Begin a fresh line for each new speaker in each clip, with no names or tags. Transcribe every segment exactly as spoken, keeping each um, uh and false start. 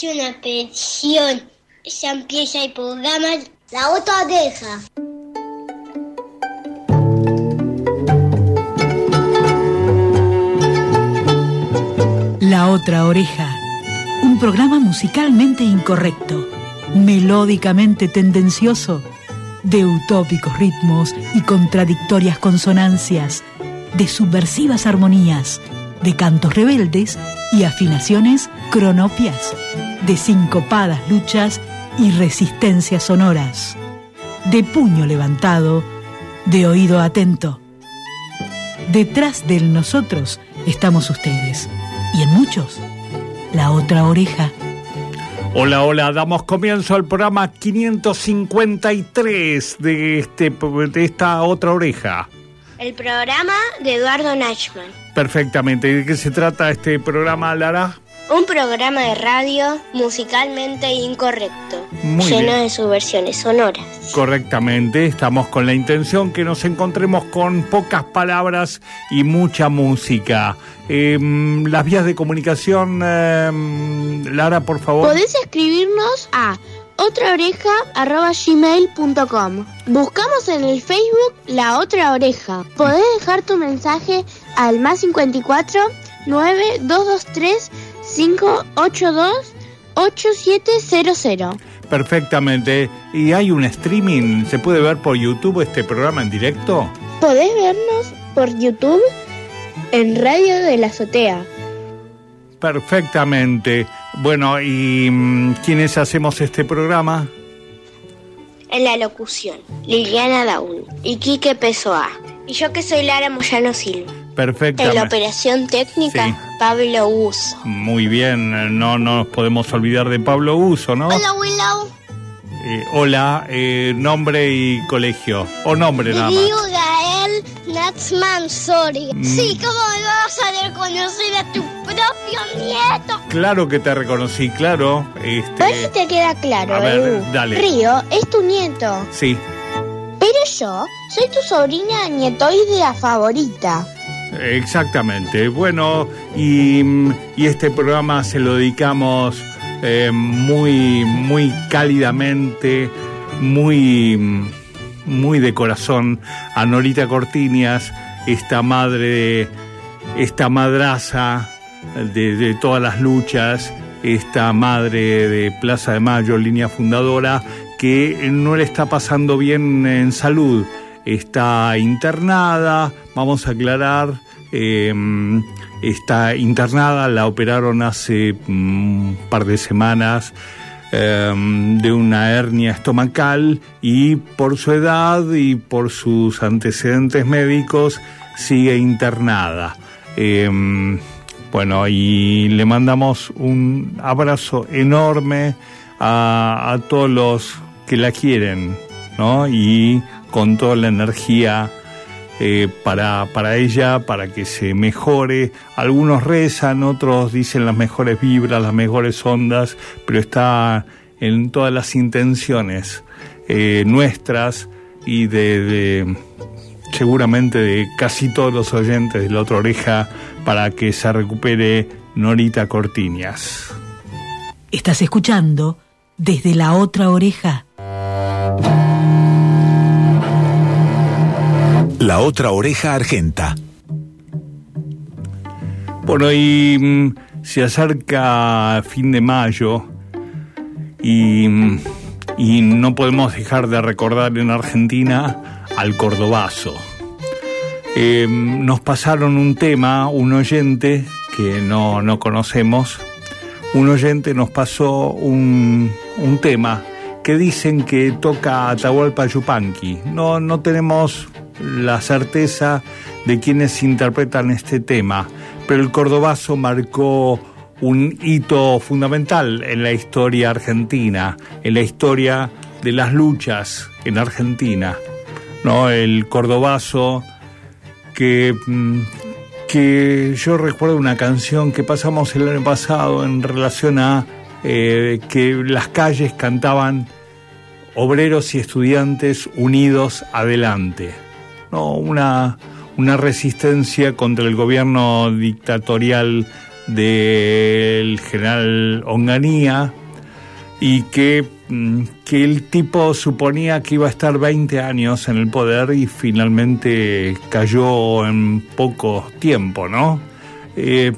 es una petición. Ya empieza el programa La Otra Oreja.
La Otra Oreja, un programa musicalmente incorrecto, melódicamente tendencioso, de utópicos ritmos y contradictorias consonancias, de subversivas armonías, de cantos rebeldes y afinaciones cronopias, de sincopadas luchas y resistencias sonoras, de puño levantado, de oído atento. Detrás del nosotros estamos ustedes, y en muchos, la otra oreja.
Hola, hola, damos comienzo al programa quinientos cincuenta y tres de, este, de esta otra oreja.
El programa de Eduardo Nachman.
Perfectamente. ¿De qué se trata este programa, Lara?
Un programa de radio musicalmente incorrecto,
Muy
lleno
bien.
de subversiones sonoras.
Correctamente, estamos con la intención que nos encontremos con pocas palabras y mucha música. Eh, las vías de comunicación, eh, Lara, por favor.
Podés escribirnos a otraoreja arroba gmail punto com. Buscamos en el Facebook La Otra Oreja. Podés dejar tu mensaje al más cincuenta y cuatro, nueve dos dos tres, cinco ocho dos, ocho siete cero cero.
Perfectamente. ¿Y hay un streaming? ¿Se puede ver por YouTube este programa en directo?
Podés vernos por YouTube en Radio de la Azotea.
Perfectamente. Bueno, ¿y mm, quiénes hacemos este programa?
En la locución, Liliana Daun y Quique Pessoa. Y yo que soy Lara Moyano Silva.
Perfectamente.
En la operación técnica,
Sí.
Pablo Uso.
Muy bien, no nos podemos olvidar de Pablo Uso, ¿no?
Hola, Willow.
Eh, hola, eh, nombre y colegio. O nombre nada más.
Digo Gael Nachman Soria.
Mm.
Sí, ¿cómo me vas a reconocer a tu propio nieto?
Claro que te reconocí, claro.
A ver si
Este,
te queda claro,
a ver,
Edu.
dale.
Río es tu nieto,
sí,
pero yo soy tu sobrina nietoidea favorita.
exactamente. Bueno, y, y este programa se lo dedicamos eh, muy, muy cálidamente, muy, muy de corazón a Norita Cortiñas, esta madre, esta madraza de, de todas las luchas, esta madre de Plaza de Mayo, línea fundadora, que no le está pasando bien en salud. Está internada, vamos a aclarar, eh, está internada, la operaron hace un par de semanas eh, de una hernia estomacal y por su edad y por sus antecedentes médicos sigue internada. Eh, bueno, y le mandamos un abrazo enorme a, a todos los que la quieren, ¿no? Y con toda la energía eh, para, para ella, para que se mejore. Algunos rezan, otros dicen las mejores vibras, las mejores ondas, pero está en todas las intenciones eh, nuestras y de, de seguramente de casi todos los oyentes de La Otra Oreja, para que se recupere Norita Cortiñas.
Estás escuchando Desde la Otra Oreja.
La Otra Oreja Argenta.
Bueno, y mm, se acerca fin de mayo y, mm, y no podemos dejar de recordar en Argentina al cordobazo. Eh, nos pasaron un tema, un oyente que no, no conocemos, un oyente nos pasó un, un tema que dicen que toca Atahualpa Yupanqui. No, no tenemos la certeza de quiénes interpretan este tema, pero el cordobazo marcó un hito fundamental en la historia argentina, en la historia de las luchas en Argentina, ¿no? El cordobazo que, que yo recuerdo una canción que pasamos el año pasado en relación a eh, que las calles cantaban obreros y estudiantes unidos adelante, ¿no? Una, una resistencia contra el gobierno dictatorial del general Onganía, y que, que el tipo suponía que iba a estar veinte años en el poder y finalmente cayó en poco tiempo, ¿no? Eh,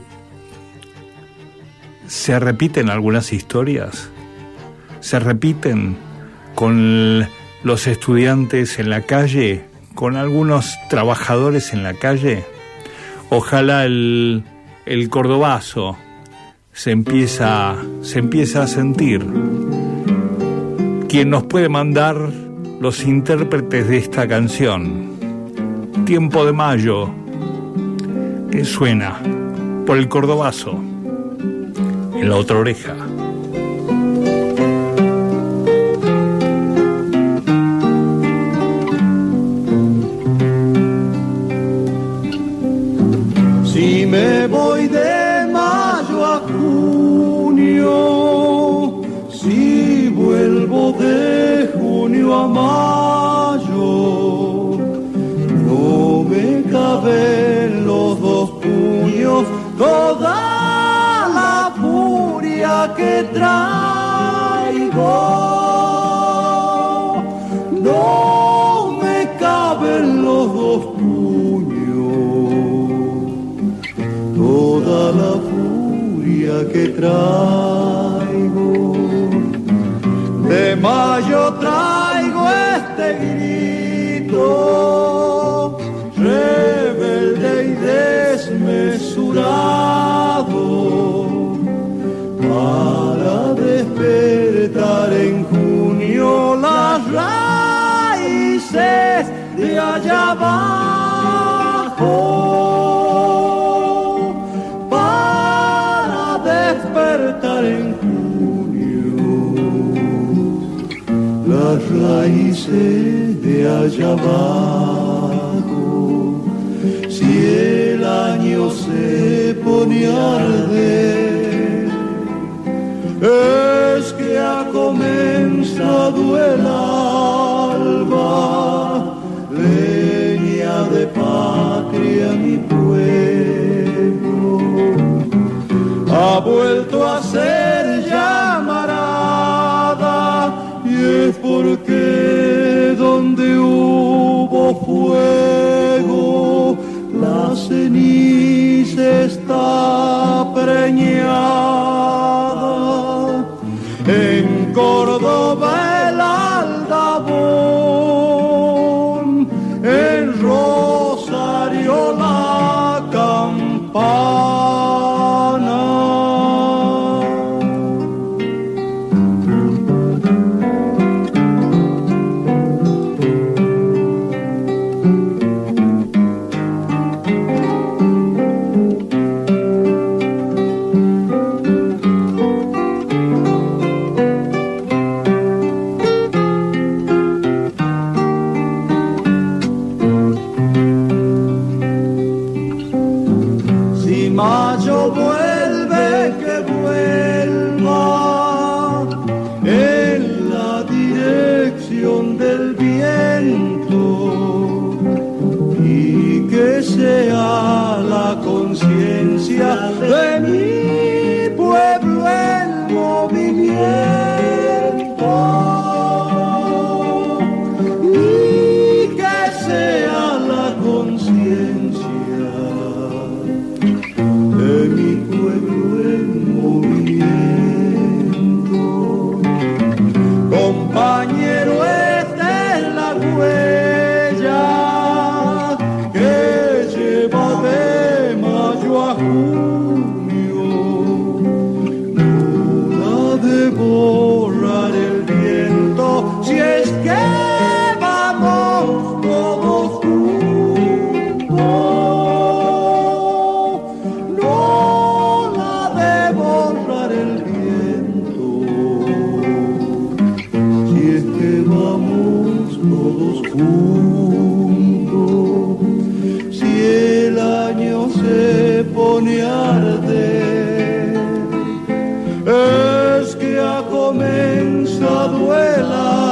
¿Se repiten algunas historias? ¿Se repiten con los estudiantes en la calle? ¿Con algunos trabajadores en la calle? Ojalá el, el cordobazo se empieza, se empieza a sentir. Quien nos puede mandar los intérpretes de esta canción, Tiempo de Mayo, que suena por el cordobazo en la otra oreja.
Si me voy de mayo a junio, si vuelvo de junio a mayo, no me caben los dos puños toda la furia que traigo. No me caben los dos puños toda la furia que traigo. De mayo traigo este grito, rebelde y desmesurado, para despertar en junio las raíces de allá abajo. Despertar en junio las raíces de allá abajo. Si el año se pone a arder, es que ha comenzado el alba, leña de patria mi pueblo. Ha vuelto a ser llamarada, y es porque donde hubo fuego la ceniza está preñada. En Córdoba el aldabón, en Rosario la campana. Mayo vuelve, que vuelva en la dirección del viento, y que sea la conciencia de mi pueblo el movimiento, y que sea la conciencia de mi pueblo en movimiento. Compañero, esta es la huella que lleva de mayo a junio, no la de borrar el viento, si es que vamos todos juntos. Todos juntos, si el año se pone a arder, es que ha comenzado el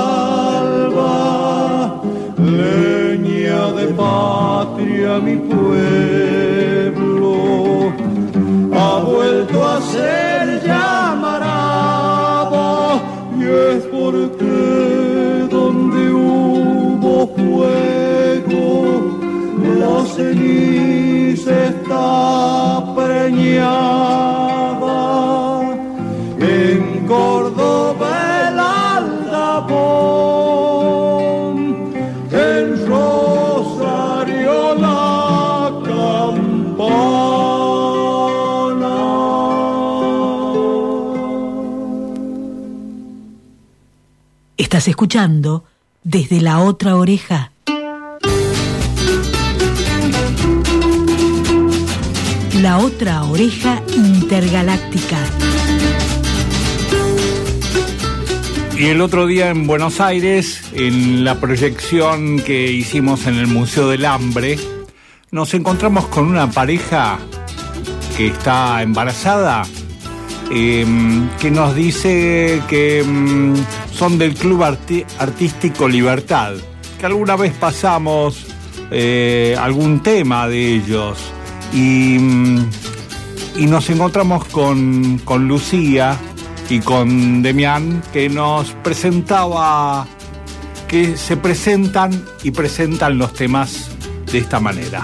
alba, leña de patria mi pueblo, abuelo. ceniza está preñada, en Córdoba el aldabón, en Rosario la campana.
Estás escuchando Desde la Otra Oreja. La Otra Oreja Intergaláctica.
Y el otro día en Buenos Aires, en la proyección que hicimos en el Museo del Hambre, nos encontramos con una pareja que está embarazada, eh, que nos dice que mm, son del Club Arti- Artístico Libertad, que alguna vez pasamos eh, algún tema de ellos, y, mm, y nos encontramos con, con Lucía y con Demián, que nos presentaba, que se presentan y presentan los temas de esta manera.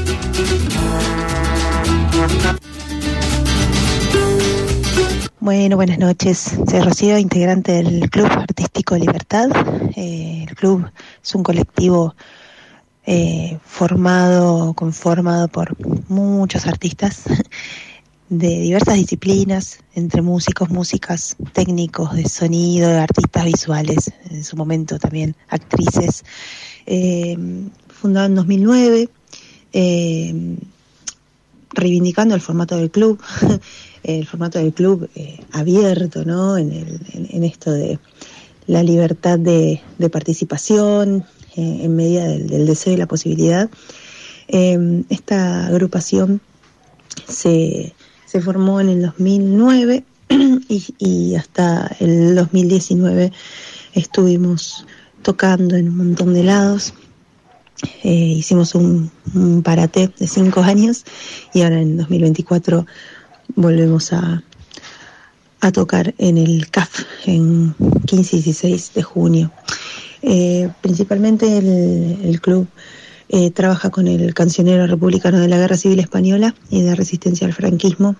Bueno, buenas noches. Soy Rocío, integrante del Club Artístico Libertad. Eh, el club es un colectivo eh, formado, conformado por muchos artistas de diversas disciplinas, entre músicos, músicas, técnicos de sonido, artistas visuales, en su momento también actrices. Eh, fundado en dos mil nueve, eh, reivindicando el formato del club, el formato del club eh, abierto, ¿no? En, el, en, en esto de la libertad de, de participación, eh, en medida del, del deseo y la posibilidad. Eh, esta agrupación se, se formó en el dos mil nueve y, y hasta el dos mil diecinueve estuvimos tocando en un montón de lados. Eh, hicimos un, un parate de cinco años y ahora en dos mil veinticuatro volvemos a, a tocar en el C A F en quince y dieciséis de junio. Eh, principalmente el, el club eh, trabaja con el cancionero republicano de la Guerra Civil Española y de resistencia al franquismo,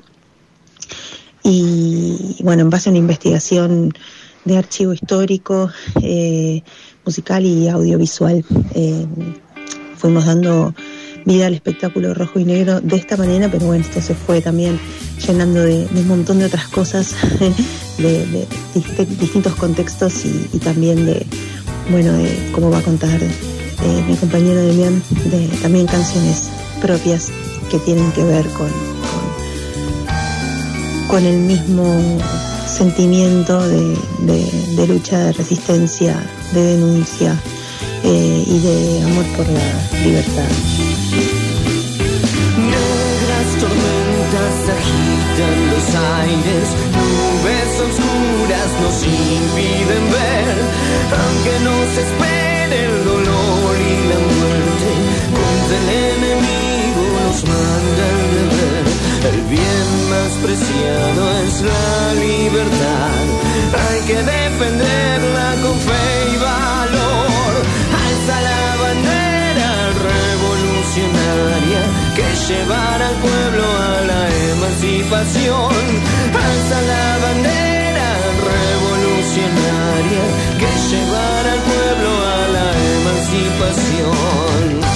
y bueno, en base a una investigación de archivo histórico, eh, musical y audiovisual, eh, fuimos dando vida al espectáculo rojo y negro de esta manera, pero bueno, esto se fue también llenando de, de un montón de otras cosas, de, de, de distintos contextos y, y también de, bueno, de cómo va a contar eh, mi compañero Demián, de también canciones propias que tienen que ver con, con, con el mismo sentimiento de, de, de lucha, de resistencia, de denuncia eh, y de amor por la libertad.
Negras tormentas agitan los aires, nubes oscuras nos impiden ver, aunque nos espere el dolor y la muerte, contra el enemigo nos manda el deber. El bien más preciado es la libertad, hay que defenderla con fe y valor. Alza la bandera revolucionaria que llevará al pueblo a la emancipación. Alza la bandera revolucionaria que llevará al pueblo a la emancipación.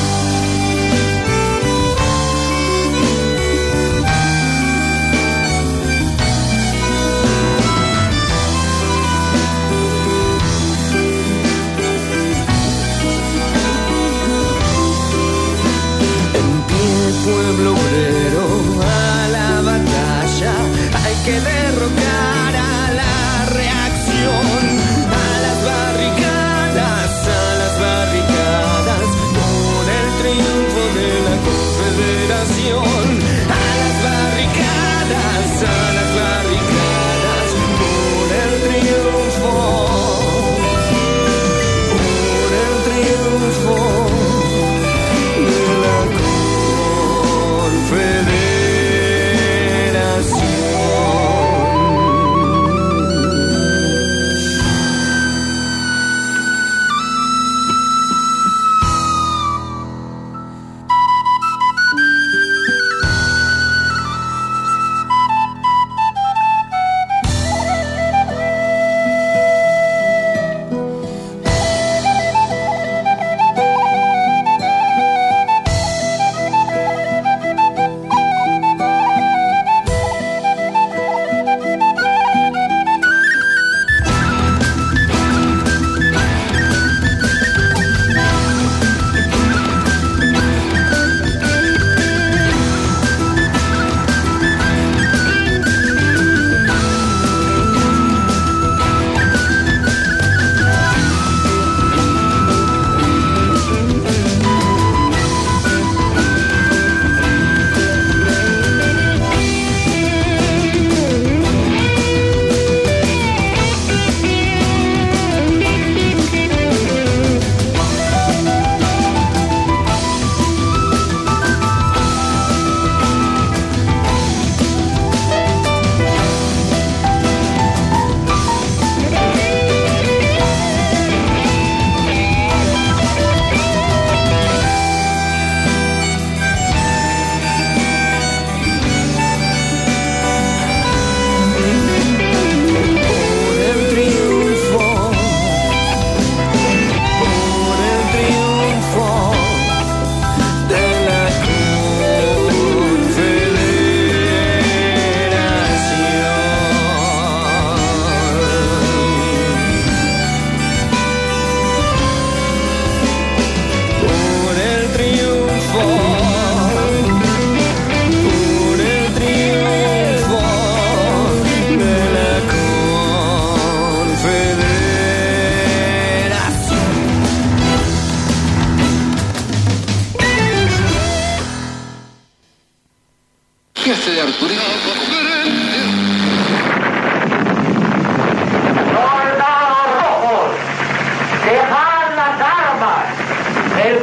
Pueblo obrero, a la batalla, hay que derrocar a la reacción, a las barricadas, a las barricadas,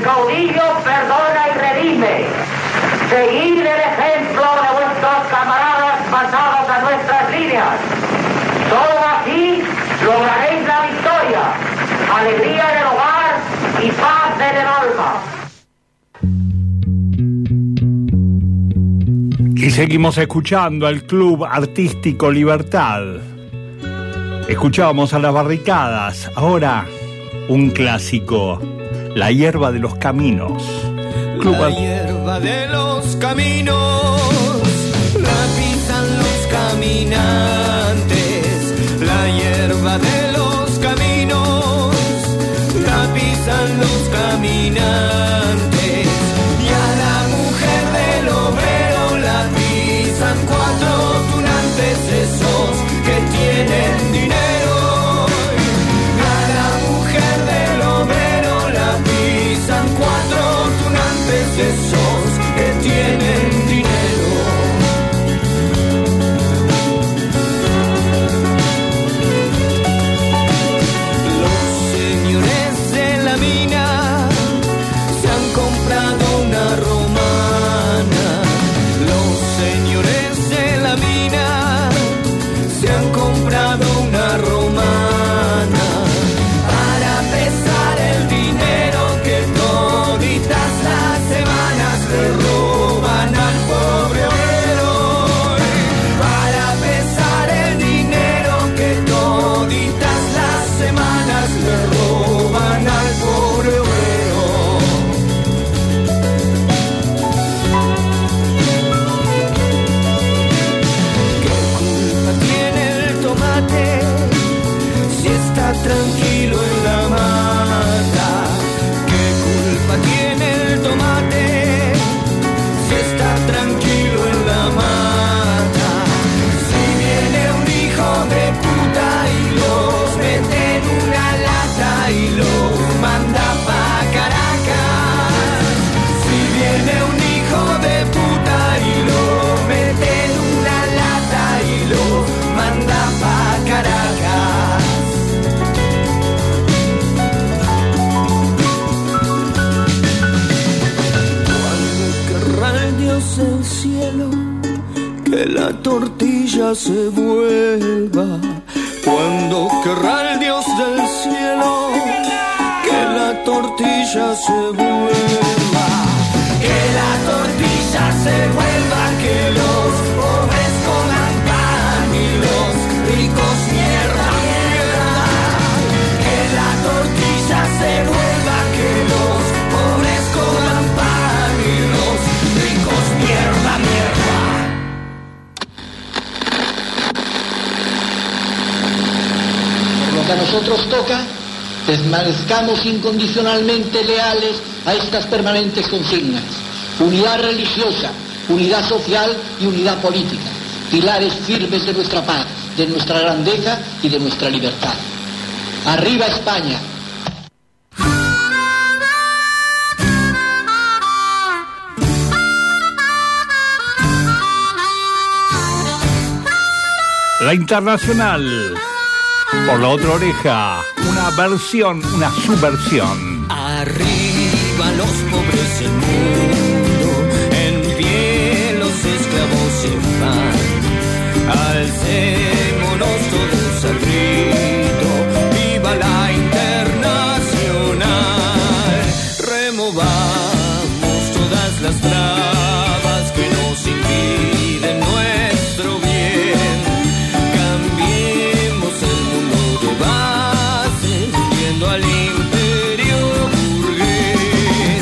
caudillo perdona y redime. Seguid el ejemplo de vuestros camaradas pasados a nuestras líneas. Solo así lograréis la victoria, alegría en el hogar y paz en el alma.
Y seguimos escuchando al Club Artístico Libertad. Escuchábamos a Las Barricadas, ahora un clásico, La hierba de los caminos.
Club La hierba de los caminos, la pisan los caminantes. La hierba de los caminos, la pisan los caminantes. Y a la mujer del obrero la pisan cuatro tunantes esos que tienen dinero. A la mujer del obrero la pisan cuatro tunantes esos que tienen dinero. Los señores de la mina se han comprado una romana. Los señores de la mina se han comprado una romana para pesar el dinero que toditas las semanas le roban al pobre obrero. Para pesar el dinero que toditas las semanas le roban al pobre obrero. ¿Qué culpa tiene el tomate si está tranquilo en la mata? ¿Qué culpa tiene el tomate si está tranquilo en la mata? Si viene un hijo de puta y los mete en una lata y los manda pa' Caracas. Si viene un hijo de puta y lo mete en una lata y lo manda pa' Caracas. Cuando querrá el Dios del cielo que la tortilla se vuelva. Cuando querrá el Dios del cielo que la tortilla se vuelva. Que la tortilla se vuelva, que los pobres coman pan y los ricos mierda, mierda. Que la tortilla se vuelva, que los pobres coman pan y los ricos mierda, mierda.
Por lo que a nosotros toca, permanezcamos incondicionalmente leales a estas permanentes consignas: unidad religiosa, unidad social y unidad política, pilares firmes de nuestra paz, de nuestra grandeza y de nuestra libertad. ¡Arriba España!
La Internacional, por la otra oreja, una versión, una subversión.
Arriba los pobres del mundo, en pie los esclavos se van. Alcémonos todos al grito, viva la Internacional. Removamos todas las trabas que nos impiden nuestro bien. Cambiemos el mundo de base, viendo al imperio burgués.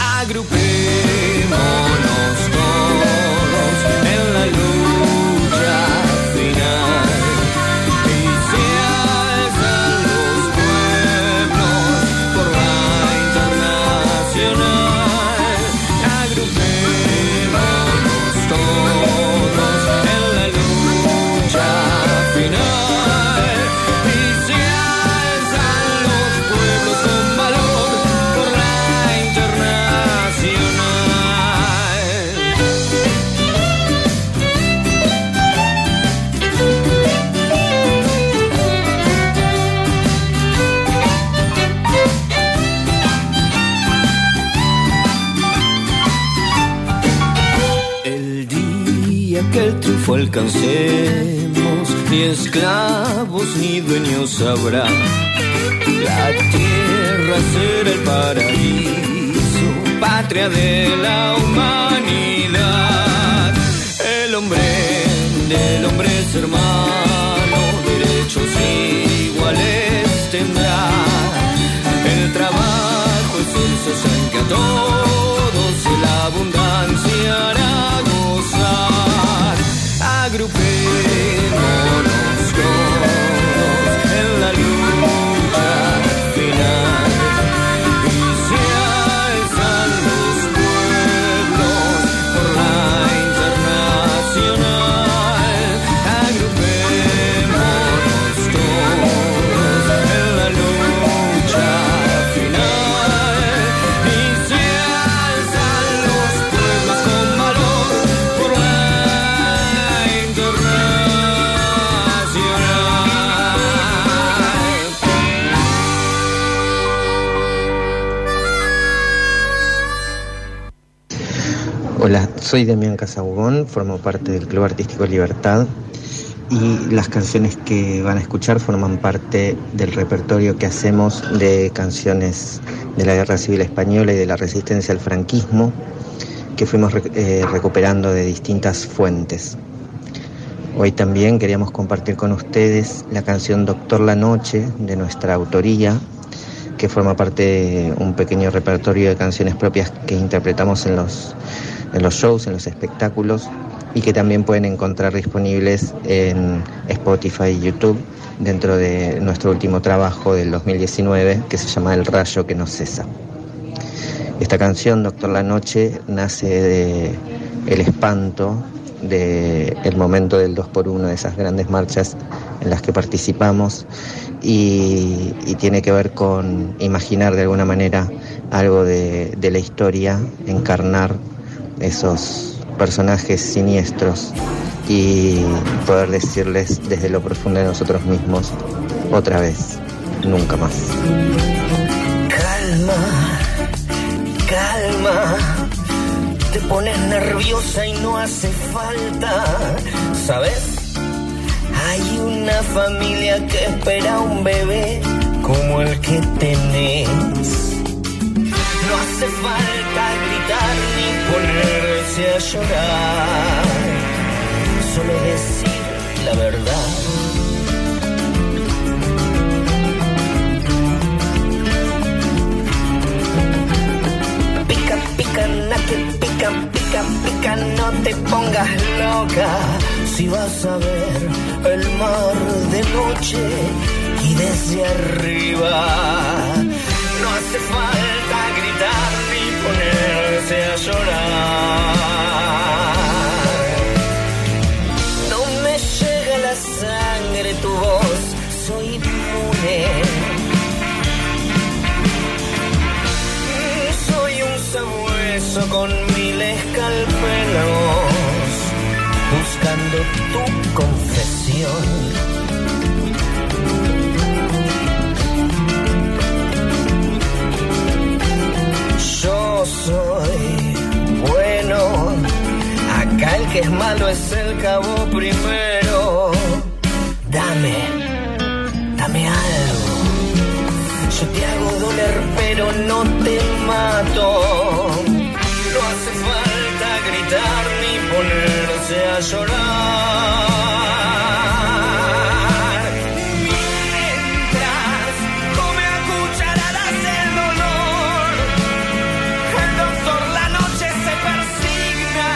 Agrupémonos todos en la lucha final y sea que el triunfo alcancemos, ni esclavos ni dueños habrá. La tierra será el paraíso, patria de la humanidad. El hombre del hombre es hermano, derechos iguales tendrá. El trabajo es el sostén que a todos la abundancia hará gozar. Agrupémonos todos en la lucha final y se alzan los pueblos por la internacional. Agrupémonos todos en la lucha final y se alzan los pueblos con valor por la
Hola, soy Damián Casabugón, formo parte del Club Artístico Libertad y las canciones que van a escuchar forman parte del repertorio que hacemos de canciones de la Guerra Civil Española y de la resistencia al franquismo que fuimos eh, recuperando de distintas fuentes. Hoy también queríamos compartir con ustedes la canción Doctor La Noche de nuestra autoría, que forma parte de un pequeño repertorio de canciones propias que interpretamos en los en los shows, en los espectáculos y que también pueden encontrar disponibles en Spotify y YouTube dentro de nuestro último trabajo del dos mil diecinueve que se llama El Rayo que no cesa. Esta canción, Doctor La Noche, nace de el espanto del momento del dos por uno, de esas grandes marchas en las que participamos y, y tiene que ver con imaginar de alguna manera algo de, de la historia, encarnar esos personajes siniestros y poder decirles desde lo profundo de nosotros mismos, otra vez, nunca más.
Calma, calma, te pones nerviosa y no hace falta, ¿sabes? Hay una familia que espera un bebé como el que tenés. No hace falta gritar ni ponerse a llorar, solo decir la verdad. Pica, pica, na que pica, pica, pica, no te pongas loca. Si vas a ver el mar de noche y desde arriba, no hace falta gritar ni ponerse a llorar. No me llega la sangre tu voz, soy inmune. Soy un sabueso con mil escalpelos, buscando tu confesión. Yo soy bueno, acá el que es malo es el cabo primero. Dame, dame algo, yo te hago doler pero no te mato. No hace falta gritar ni ponerse a llorar. Mientras come a cucharadas el dolor, el doctor La Noche se persigna,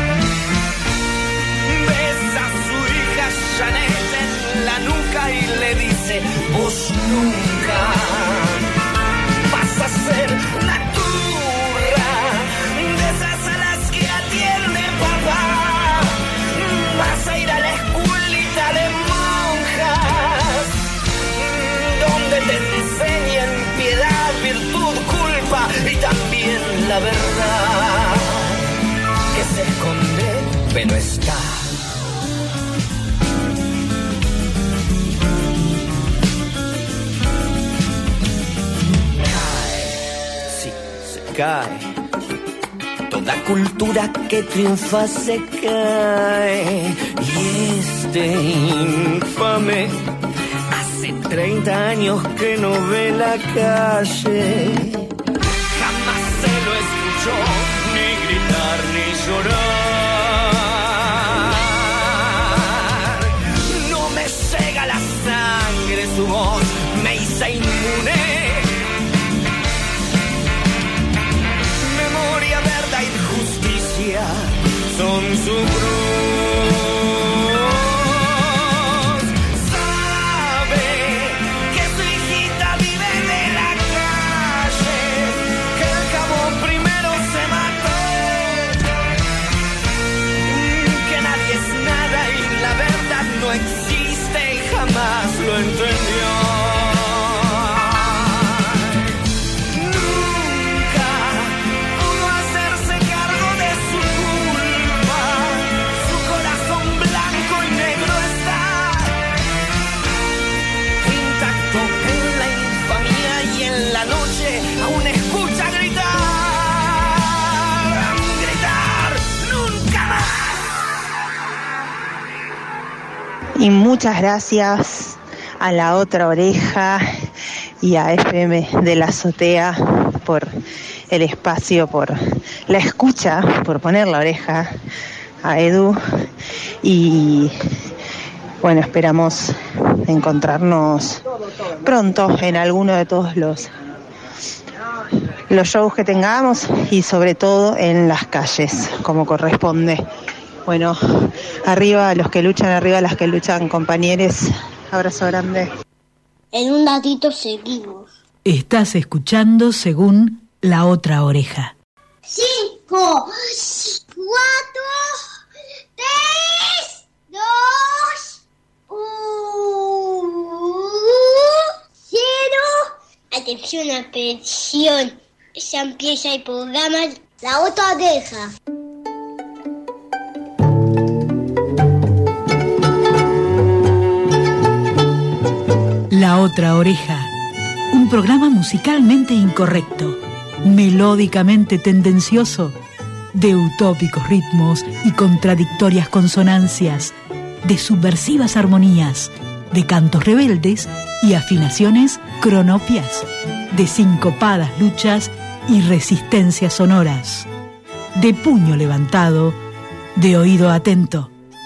besa a su hija Janet en la nuca y le dice: vos nunca vas a ser una turra de esas a las que atiende papá. Vas a ir a la escuelita de monjas, donde te enseñan piedad, virtud, culpa y también la verdad, que se esconde pero está. Cae, sí, se cae. Toda cultura que triunfa se cae. Y este infame hace treinta años que no ve la calle. Jamás se lo escuchó ni gritar ni llorar. No me llega la sangre, su voz me hizo inmune. Memoria, verdad y justicia son su cruz. Sabe que su hijita vive de la calle, que el cabo primero se mató, que nadie es nada y la verdad no existe y jamás lo entendió. Aún escucha gritar, gritar, nunca más.
Y muchas gracias a La Otra Oreja y a F M de la Azotea por el espacio, por la escucha, por poner la oreja a Edu. Y bueno, esperamos encontrarnos pronto en alguno de todos los los shows que tengamos y sobre todo en las calles, como corresponde. Bueno, arriba los que luchan, arriba las que luchan, compañeros. Abrazo grande.
En un ratito seguimos.
Estás escuchando según La Otra Oreja.
Cinco, cuatro, tres, dos, uno, cero. Atención, atención. Ya empieza el programa La Otra Oreja.
La Otra Oreja, un programa musicalmente incorrecto, melódicamente tendencioso, de utópicos ritmos y contradictorias consonancias, de subversivas armonías, de cantos rebeldes y afinaciones cronopias, de sincopadas luchas y resistencias sonoras, de puño levantado, de oído atento.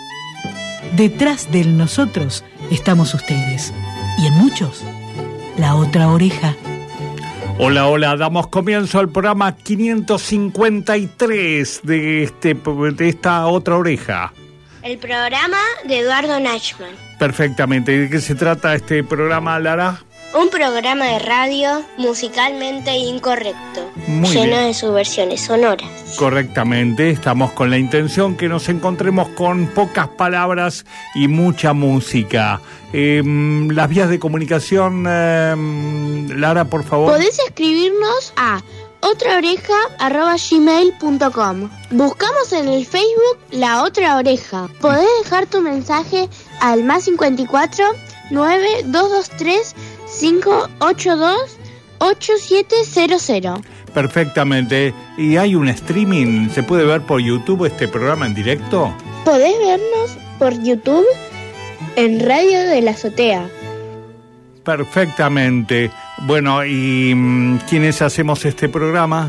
Detrás del nosotros estamos ustedes, y en muchos, La Otra Oreja.
Hola, hola, damos comienzo al programa quinientos cincuenta y tres de, este, de esta Otra Oreja.
El programa de Eduardo Nachman.
Perfectamente. ¿De qué se trata este programa, Lara?
Un programa de radio musicalmente incorrecto,
Muy
lleno
bien.
de subversiones sonoras.
Correctamente, estamos con la intención que nos encontremos con pocas palabras y mucha música. Eh, las vías de comunicación, eh, Lara, por favor.
Podés escribirnos a otraoreja arroba gmail punto com. Buscamos en el Facebook La Otra Oreja. Podés dejar tu mensaje al más cincuenta y cuatro, nueve dos dos tres, cinco ocho dos, ocho siete cero cero.
Perfectamente. ¿Y hay un streaming? ¿Se puede ver por YouTube este programa en directo?
Podés vernos por YouTube en Radio de la Azotea.
Perfectamente. Bueno, ¿y mm, quiénes hacemos este programa?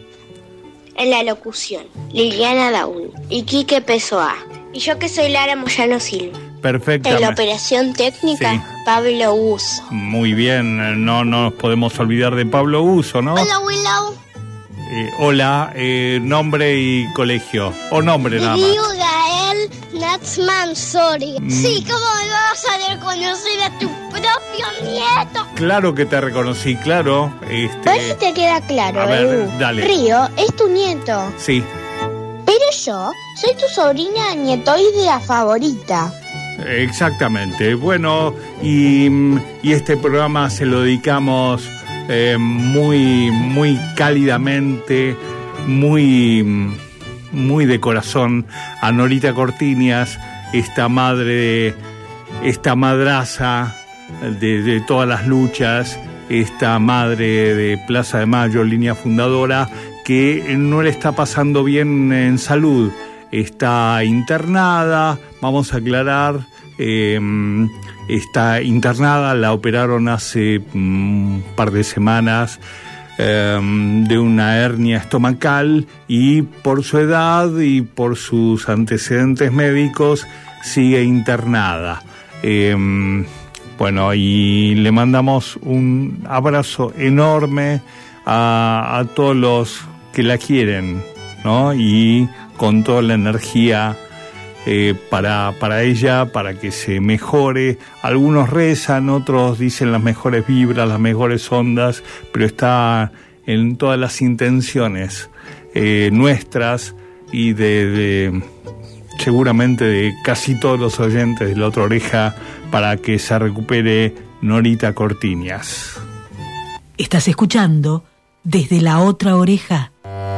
En la locución, Liliana Daun y Quique Pessoa. Y yo que soy Lara Moyano Silva.
Perfectamente.
En la operación técnica,
Sí.
Pablo Uso.
Muy bien, no nos podemos olvidar de Pablo Uso, ¿no?
Hola, Willow.
Eh, hola, eh, nombre y colegio. O nombre nada más.
Gael Natsman Soria.
Mm.
Sí, ¿cómo me vas a reconocer a tu propio nieto?
Claro que te reconocí, claro.
A ver si
Este,
te queda claro,
a ver,
Edu.
dale.
Río es tu nieto,
sí,
pero yo soy tu sobrina nietoidea favorita.
exactamente. Bueno, y, y este programa se lo dedicamos eh, muy, muy cálidamente, muy, muy de corazón a Norita Cortiñas, esta madre, esta madraza de, de todas las luchas, esta madre de Plaza de Mayo, línea fundadora, que no le está pasando bien en salud. Está internada, vamos a aclarar, eh, está internada, la operaron hace un par de semanas eh, de una hernia estomacal y por su edad y por sus antecedentes médicos sigue internada. Eh, bueno, y le mandamos un abrazo enorme a, a todos los que la quieren, ¿no? Y con toda la energía eh, para, para ella, para que se mejore. Algunos rezan, otros dicen las mejores vibras, las mejores ondas, pero está en todas las intenciones eh, nuestras y de, de seguramente de casi todos los oyentes de La Otra Oreja, para que se recupere Norita Cortiñas.
Estás escuchando Desde la Otra Oreja.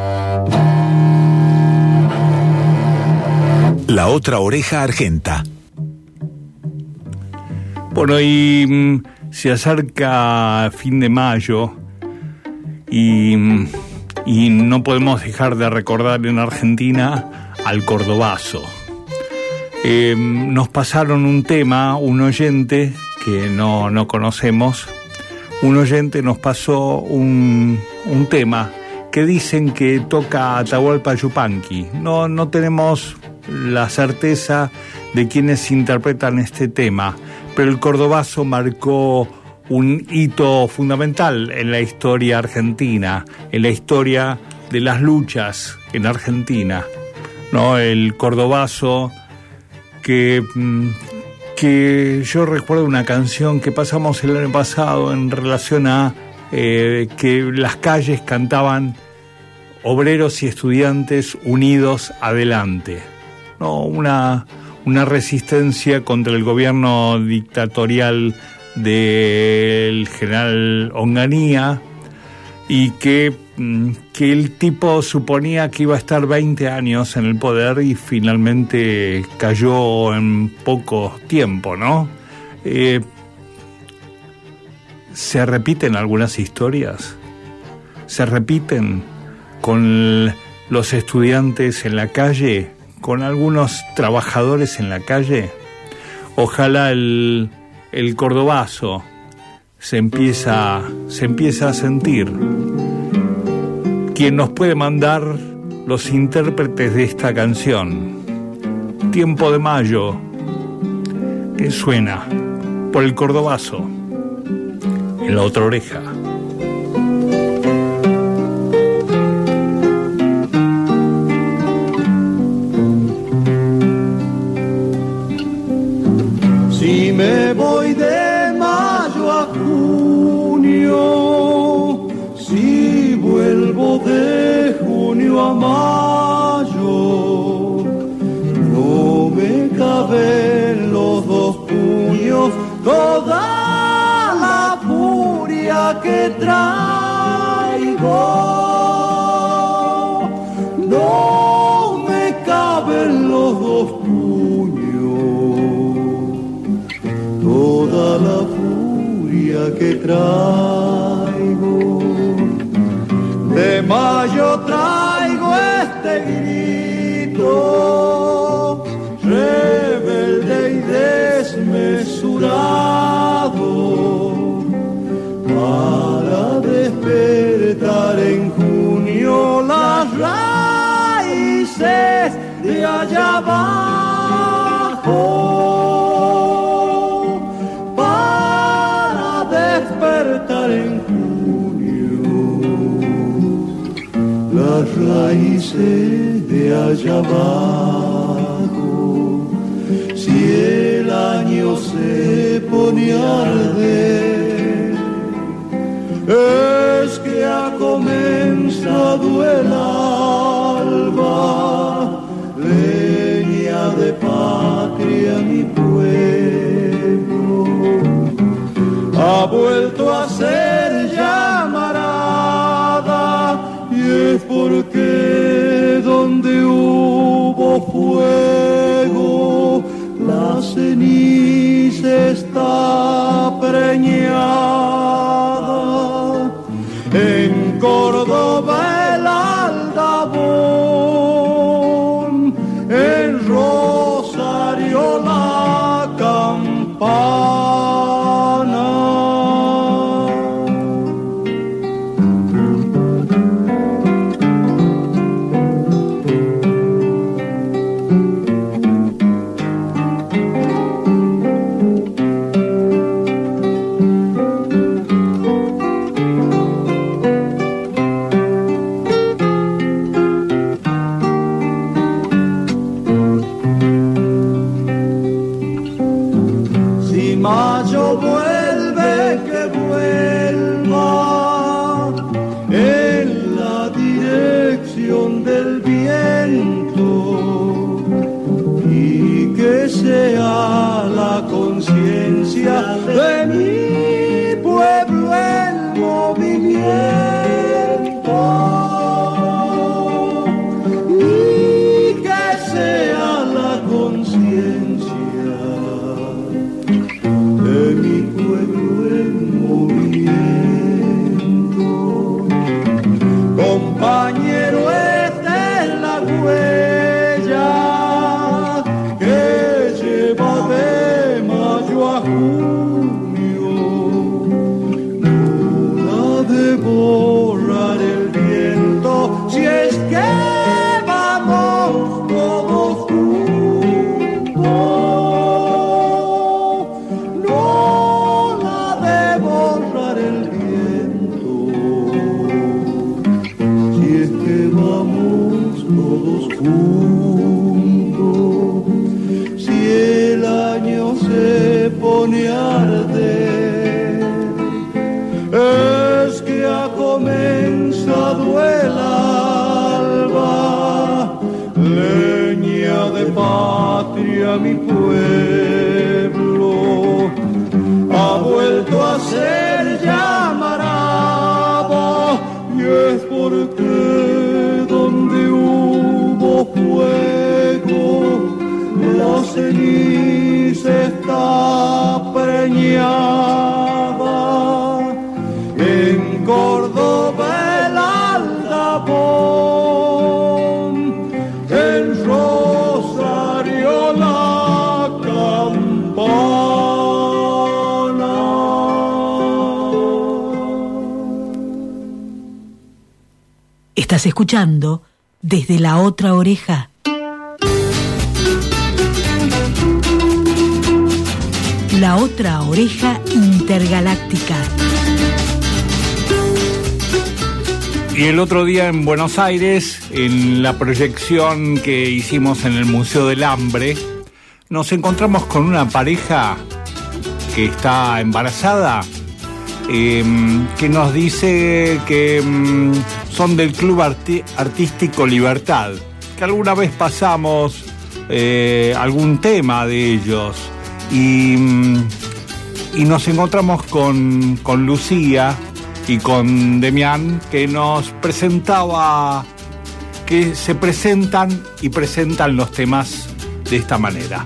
La Otra Oreja Argenta.
Bueno, y mm, se acerca fin de mayo y, y no podemos dejar de recordar en Argentina al cordobazo. Eh, nos pasaron un tema, un oyente que no, no conocemos, un oyente nos pasó un, un tema que dicen que toca Atahualpa Yupanqui. No, no tenemos la certeza de quienes interpretan este tema, pero el cordobazo marcó un hito fundamental en la historia argentina, en la historia de las luchas en Argentina, ¿no? El cordobazo que, que yo recuerdo una canción que pasamos el año pasado en relación a eh, que las calles cantaban obreros y estudiantes unidos adelante, ¿no? Una, una resistencia contra el gobierno dictatorial del general Onganía, y que, que el tipo suponía que iba a estar veinte años en el poder y finalmente cayó en poco tiempo, ¿no? Eh, se repiten algunas historias, se repiten con los estudiantes en la calle, con algunos trabajadores en la calle. Ojalá el, el cordobazo se empieza, se empieza a sentir. Quien nos puede mandar los intérpretes de esta canción, Tiempo de Mayo, que suena por el cordobazo en La Otra Oreja.
Si me voy de mayo a junio, si vuelvo de junio a mayo, no me caben los dos puños toda la furia que traigo. No me caben los dos puños toda la furia que traigo. De mayo traigo este grito, rebelde y desmesurado, para despertar en junio las raíces de allá abajo. Despertar en junio las raíces de allá abajo. Si el año se pone a arder, es que ha comenzado el alba, leña de patria mi pueblo. Ha vuelto a ser llamarada, y es porque donde hubo fuego la ceniza está preñada. En Córdoba el compañero, esta es la huella que lleva de mayo a junio. No la de borrar el viento, si es que vamos todos juntos. No la de borrar el viento, si es que vamos todos juntos. Si el año se pone a arder, es que ha comenzado el alba. Leña de patria, mi pueblo ha vuelto a ser llamarada, y es porque donde hubo fuego la ceniza está preñada. En Córdoba el aldabón, en Rosario la campana.
Estás escuchando Desde la Otra Oreja. La Otra Oreja Intergaláctica.
Y el otro día en Buenos Aires, en la proyección que hicimos en el Museo del Hambre, nos encontramos con una pareja que está embarazada, eh, que nos dice que mm, son del Club Arti- Artístico Libertad, que alguna vez pasamos eh, algún tema de ellos, y, mm, y nos encontramos con, con Lucía y con Demián, que nos presentaba, que se presentan y presentan los temas de esta manera.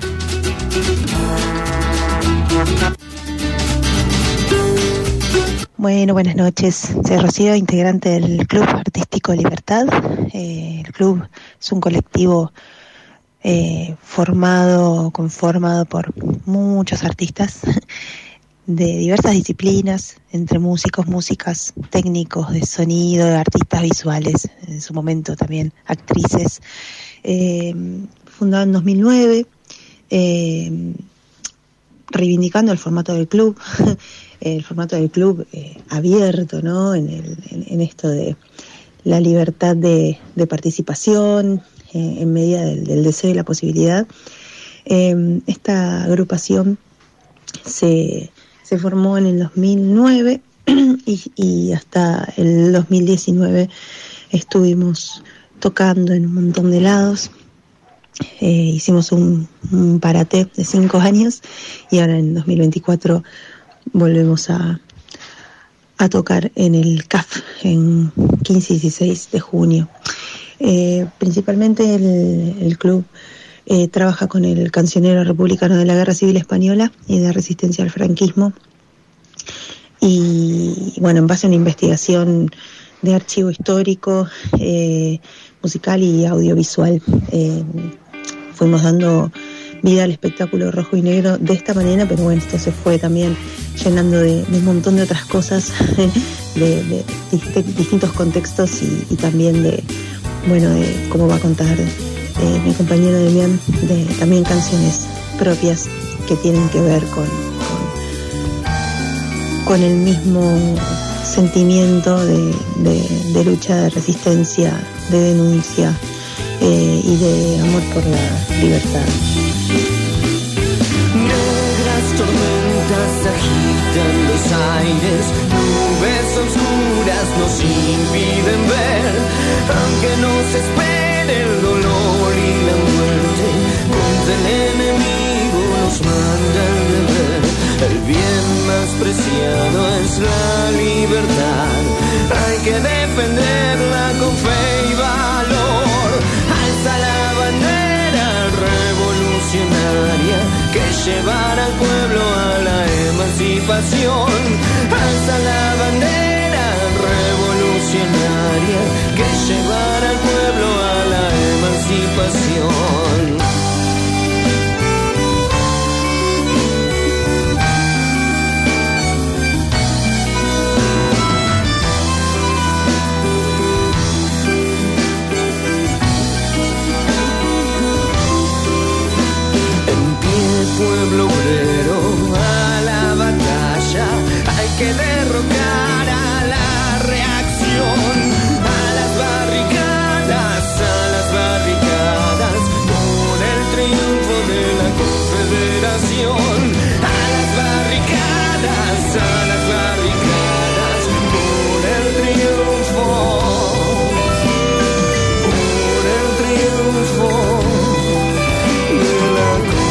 Bueno, buenas noches. Soy Rocío, integrante del Club Artístico Libertad. Eh, el club es un colectivo eh, formado, conformado por muchos artistas de diversas disciplinas, entre músicos, músicas, técnicos de sonido, artistas visuales, en su momento también actrices. Eh, fundado en dos mil nueve, eh, reivindicando el formato del club, el formato del club eh, abierto, ¿no? En, el, en, en esto de la libertad de, de participación, eh, en medida del, del deseo y la posibilidad. Eh, esta agrupación se, se formó en el dos mil nueve y, y hasta el dos mil diecinueve estuvimos tocando en un montón de lados. Eh, hicimos un, un parate de cinco años y ahora en dos mil veinticuatro volvemos a, a tocar en el C A F en quince y dieciséis de junio. Eh, principalmente el, el club eh, trabaja con el cancionero republicano de la Guerra Civil Española y de resistencia al franquismo, y bueno, en base a una investigación de archivo histórico, eh, musical y audiovisual, eh, fuimos dando vida al espectáculo rojo y negro de esta manera, pero bueno, esto se fue también llenando de, de un montón de otras cosas, de, de, de distintos contextos y, y también de, bueno, de cómo va a contar eh, mi compañero Demián, de también canciones propias que tienen que ver con, con, con el mismo sentimiento de, de, de lucha, de resistencia, de denuncia eh, y de amor por la libertad.
Negras tormentas agitan los aires, nubes oscuras nos impiden ver, aunque nos espere el dolor y la muerte, contra el enemigo nos manda el deber. El bien más preciado es la libertad, hay que defenderla con fe y valor. Alza la bandera revolucionaria que llevará al pueblo a la emancipación. Alza la bandera revolucionaria que situación. Pueblo obrero, a la batalla, hay que derrocar a la reacción, a las barricadas, a las barricadas, por el triunfo de la Confederación, a las barricadas, a las barricadas, por el triunfo, por el triunfo de la Confederación.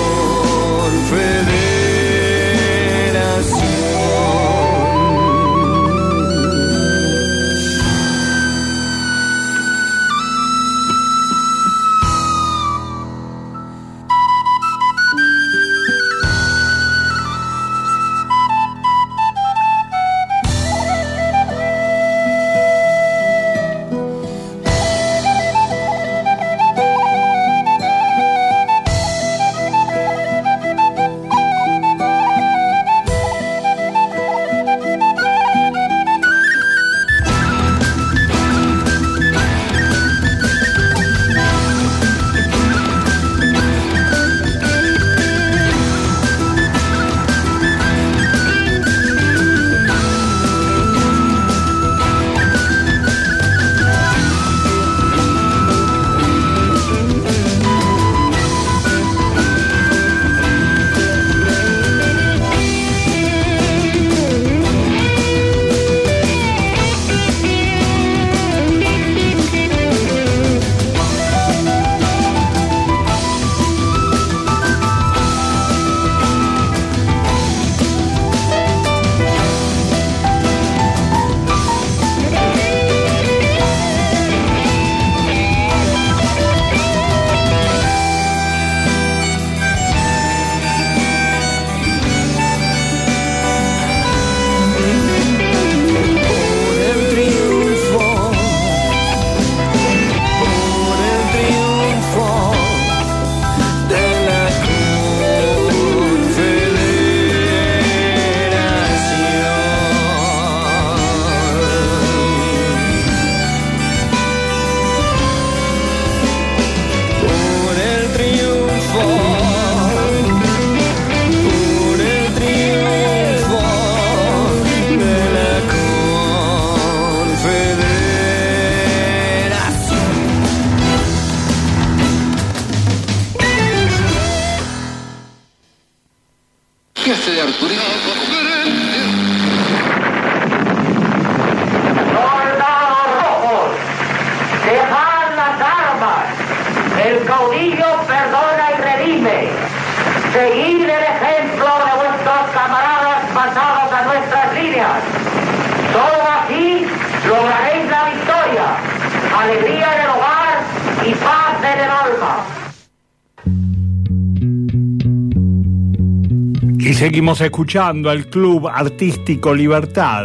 Seguimos escuchando al Club Artístico Libertad.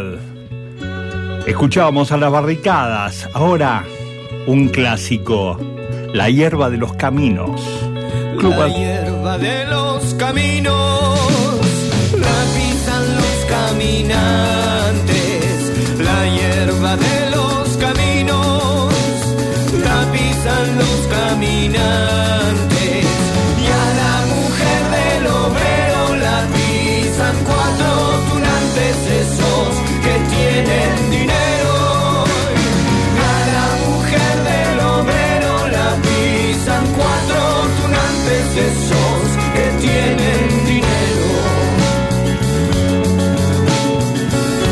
Escuchábamos a las barricadas. Ahora, un clásico. La hierba de los caminos.
Club La hierba de los caminos la pisan los caminantes. La hierba de los caminos la pisan los caminantes. Y a la mujer del obrero la pisan cuatro tunantes esos que tienen dinero. A la mujer del obrero la pisan cuatro tunantes esos que tienen dinero.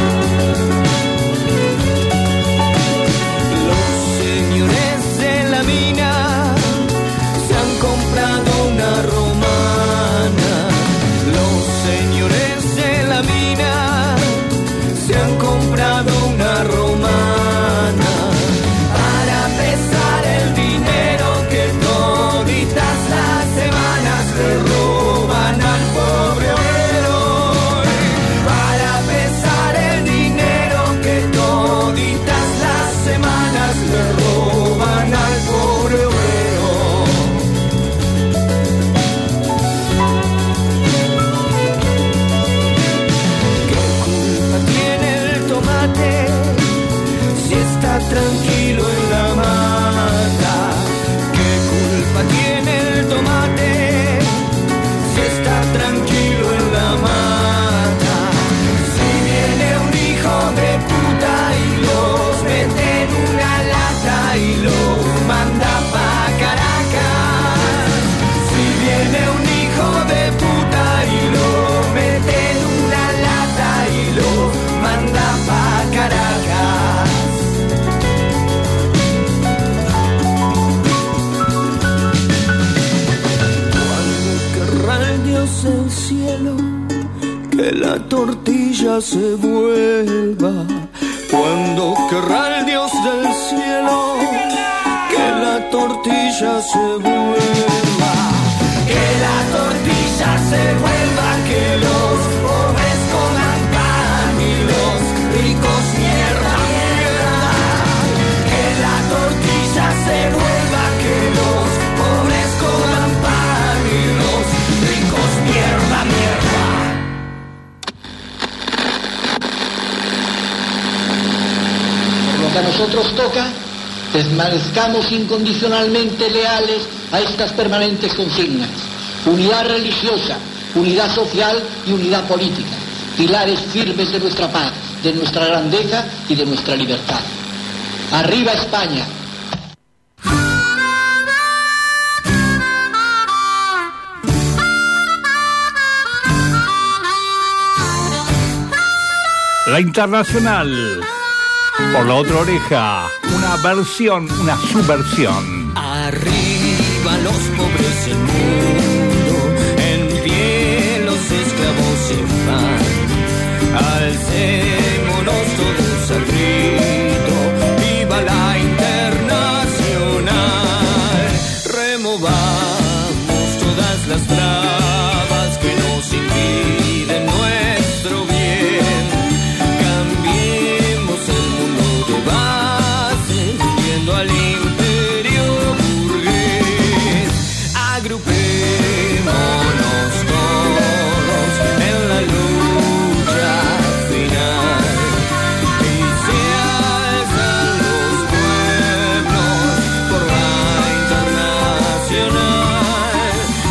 la tortilla se vuelva, cuando querrá el Dios del cielo que la tortilla se vuelva, que la tortilla se vuelva, que los pobres coman pan y los ricos mierda, mierda, que la tortilla se vuelva, que los pobres coman pan y los ricos mierda, mierda.
Por lo que a nosotros toca, permanezcamos incondicionalmente leales a estas permanentes consignas: unidad religiosa, unidad social y unidad política, pilares firmes de nuestra paz, de nuestra grandeza y de nuestra libertad. ¡Arriba España!
La Internacional, por la otra oreja, una versión, una subversión.
Arriba los pobres del mundo, en pie los esclavos se van. Alcémonos todos al grito, viva la Internacional. Removamos todas las trabas que nos impiden nuestro bien. Cambiemos el mundo de base, viendo al imperio burgués. Agrupémonos todos en la lucha final, y se alzan los pueblos por la Internacional.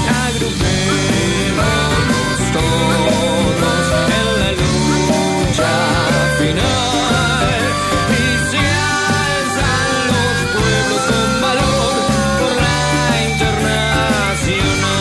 Agrupémonos todos en la lucha final, y se alzan los pueblos con valor por la Internacional.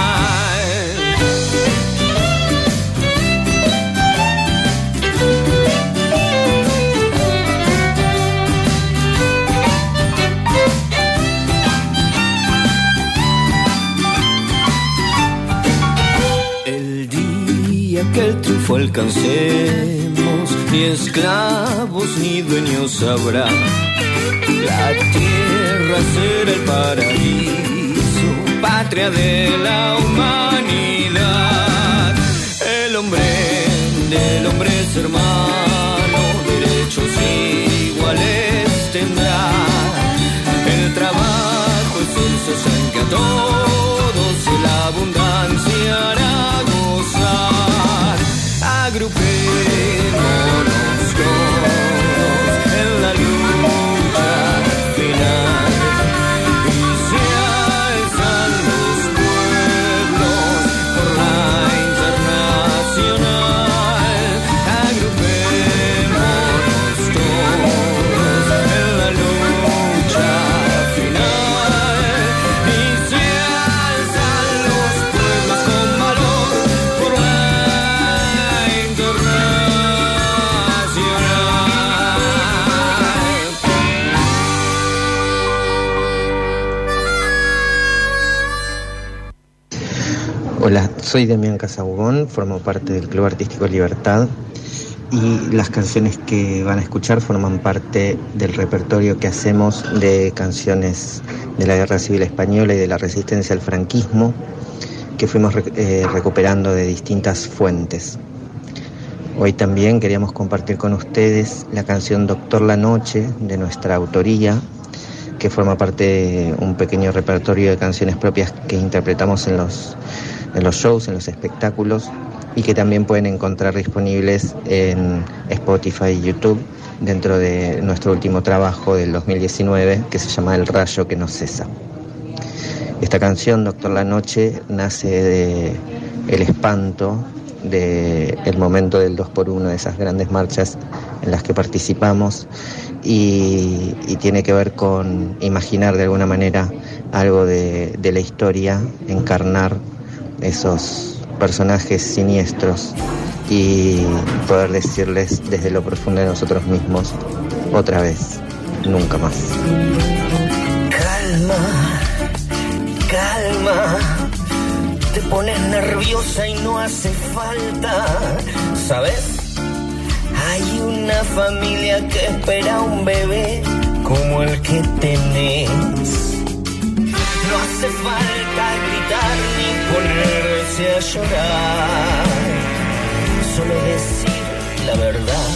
El día que el triunfo alcancemos, ni esclavos ni dueños habrá. La tierra será el paraíso, patria de la humanidad. El hombre del hombre es hermano, derechos iguales tendrá. El trabajo es el sostén que a todos de la abundancia hará gozar. Agrupémonos todos en la lucha final, y se alzan los pueblos por la Internacional. Agrupémonos todos en la lucha final, y se alzan los pueblos con valor por la Internacional.
Hola, soy Damián Casabugón, formo parte del Club Artístico Libertad, y las canciones que van a escuchar forman parte del repertorio que hacemos de canciones de la Guerra Civil Española y de la resistencia al franquismo, que fuimos eh, recuperando de distintas fuentes. Hoy también queríamos compartir con ustedes la canción Doctor la Noche, de nuestra autoría, que forma parte de un pequeño repertorio de canciones propias que interpretamos en los, en los shows, en los espectáculos, y que también pueden encontrar disponibles en Spotify y YouTube dentro de nuestro último trabajo del dos mil diecinueve, que se llama El Rayo que no cesa. Esta canción, Doctor la Noche, nace de el espanto del momento del dos por uno, de esas grandes marchas en las que participamos, y, y tiene que ver con imaginar de alguna manera algo de, de la historia, encarnar esos personajes siniestros y poder decirles desde lo profundo de nosotros mismos, otra vez, nunca más.
Calma, calma, te pones nerviosa y no hace falta, ¿sabes? Hay una familia que espera un bebé como el que tenés. No hace falta gritar ni ponerse a llorar, solo decir la verdad.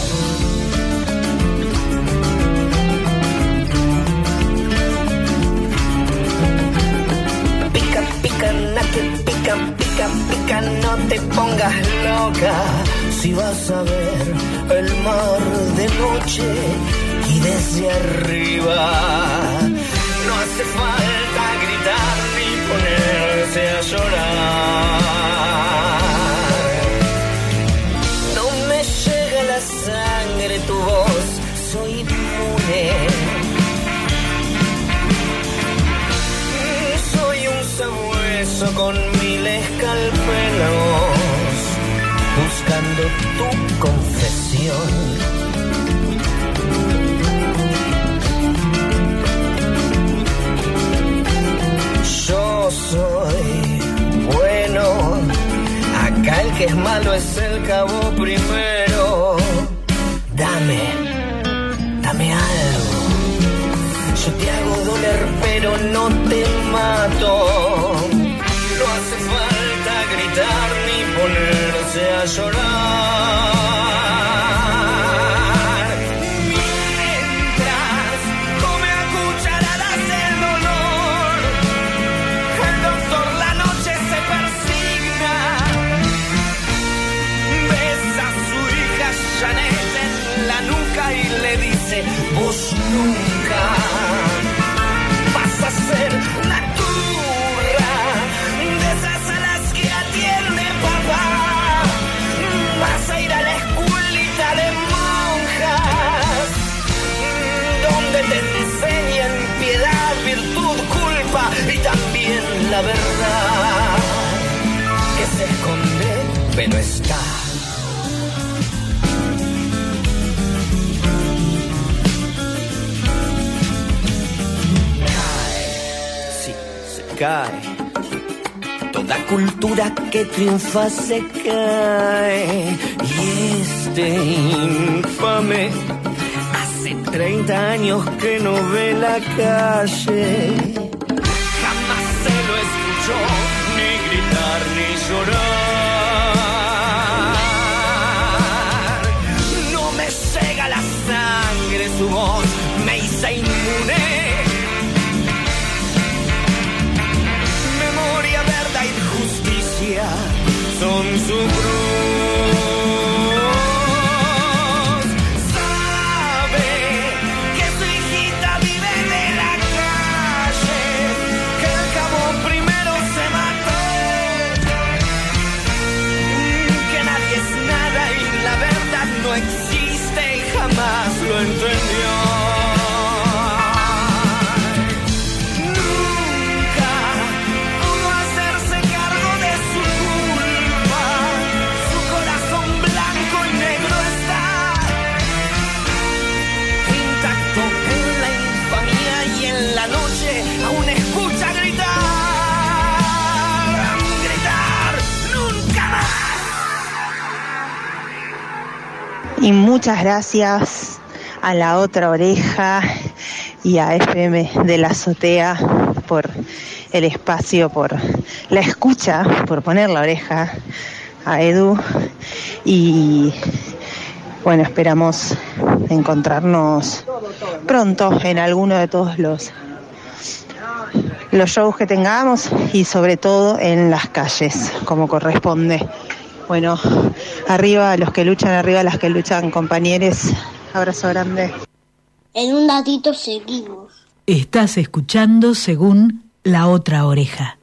Pica, pica, na que pica, pica, pica, no te pongas loca. Si vas a ver el mar de noche y desde arriba, no hace falta gritar ni ponerse a llorar. No me llega la sangre tu voz, soy inmune. Soy un sabueso con mil escalpelos, buscando tu confesión. Yo soy bueno, acá el que es malo es el cabo primero. Dame, dame algo, yo te hago doler pero no te mato. No hace falta gritar ni ponerse a llorar. Mientras come a cucharadas el dolor, el doctor la noche se persigna. Besa a su hija Janet en la nuca y le dice: vos nunca vas a ser una turra de esas a las que atiende papá. Vas a ir a la escuelita de monjas, donde te enseñan piedad, virtud, culpa y también la verdad, que se esconde pero está. Cae, sí, se cae. Toda cultura que triunfa se cae. Y este infame hace treinta años que no ve la calle. Jamás se lo escuchó ni gritar ni llorar. No me llega la sangre, su voz me hizo inmune. Memoria, verdad y justicia son su cruz. Sabe que su hijita vive de la calle, que el cabo primero se mató, que nadie es nada y la verdad no existe y jamás lo entendió. Aún escucha gritar, gritar, nunca más.
Y muchas gracias a La Otra Oreja y a F M de la Azotea por el espacio, por la escucha, por poner la oreja a Edu. Y bueno, esperamos encontrarnos pronto en alguno de todos los los shows que tengamos y sobre todo en las calles, como corresponde. Bueno, arriba los que luchan, arriba las que luchan, compañeros. Abrazo grande.
En un ratito seguimos.
Estás escuchando Según La Otra Oreja.